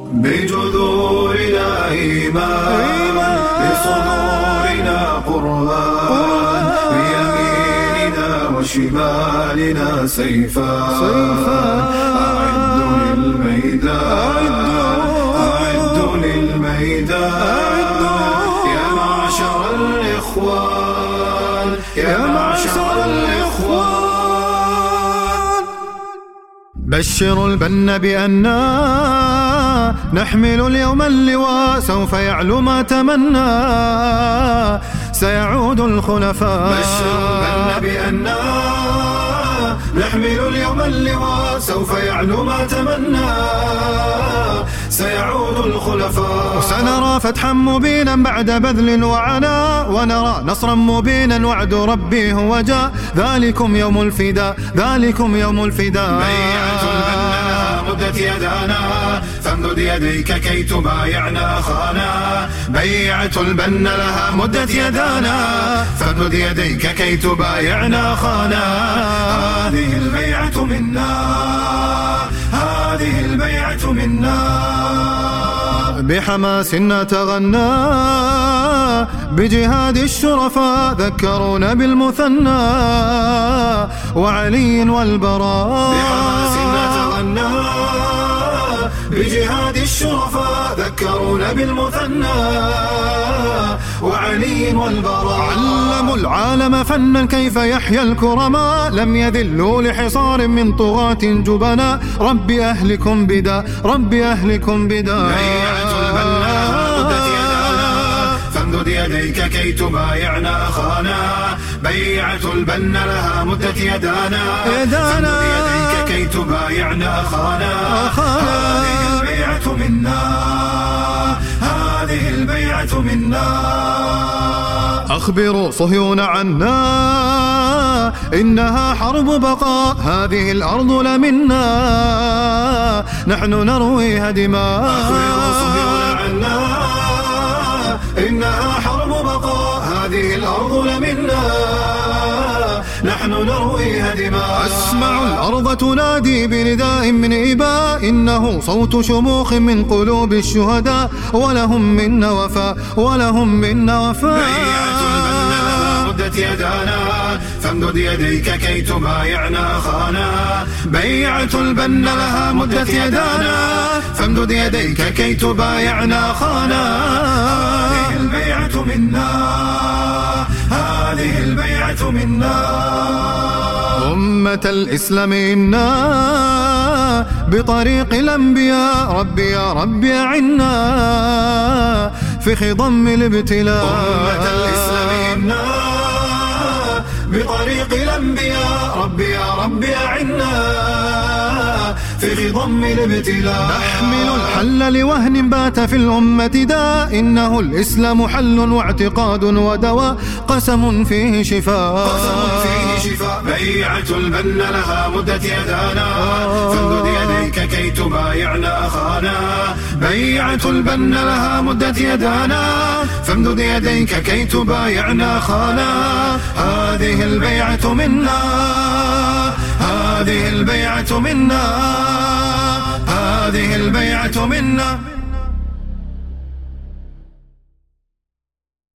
بجذورنا إيمان، بصدورنا قرآن، بيميننا وشمالنا سيفان. أعدوا للميدان يا معشر الإخوان، يا معشر الإخوان. بشروا البن بأننا نحمل اليوم اللواء، سوف يعلو ما تمنى، سيعود الخلفاء. بشروا البن بأننا نحمل اليوم اللواء، سوف يعلو ما تمنى، سيعود الخلفاء. وسنرى فتحا مبينا بعد بذل وعناء، ونرى نصرا مبينا وعد ربي هو جاء. ذلكم يوم الفداء، ذلكم يوم الفداء. بيعة البن لها مدت يدانا، فامدد يديك كي تبايعنا أخانا. بيعة البن لها مدت يدانا، فامدد يديك كي تبايعنا أخانا. هذه البيعة منا، هذه البيعة منا. بحماس نتغنى بجهاد الشرفاء، ذكرونا بالمثنى وعلي والبراء. بحماس نتغنى بجهاد الشرفاء، ذكرونا بالمثنى وعلي والبراء. علموا العالم فنا كيف يحيا الكرماء، لم يذلوا لحصار من طغاة جبناء. رب أهلكم بدا، رب أهلكم بدا. بيعة البن لها مدت يدانا، فامدد يديك كي تبايعنا أخانا. بيعة البن لها مدت يدانا، فامدد يديك كي تبايعنا أخانا. هذه البيعة منا، هذه البيعة منا. أخبروا صهيون عنا إنها حرب بقاء، هذه الأرض لمنا نحن نرويها دماء. أخبروا صهيون عنا إنها حرب بقاء، هذه الأرض لمنا نحن نرويها دماء. أسمع الأرض تنادي بنداء من إباء، إنه صوت شموخ من قلوب الشهداء، ولهم منا وفاء، ولهم منا وفاء. بيعة البن لها مدت يدانا، فامدد يديك كي تبايعنا أخانا. بيعة البن لها مدت يدانا، فامدد يديك كي تبايعنا أخانا. هذه البيعة منا، هذه البيعة منا. أمة الإسلام إنا بطريق الأنبياء، ربي يا ربي أعنا في خضم الابتلاء. أمة الإسلام إنا بطريق الأنبياء، ربي يا ربي أعنا في خضم الابتلاء. نحمل الحل لوهن بات في الأمة داء، إنه الإسلام حل واعتقاد ودواء، قسم فيه شفاء، قسم فيه شفاء. بيعة البن لها مدت يدانا، فامدد يديك كي تبايعنا أخانا. بيعة البن لها مدت يدانا، فامدد يديك كي تبايعنا أخانا. هذه البيعة منا، هذه البيعة منا، هذه البيعة منا.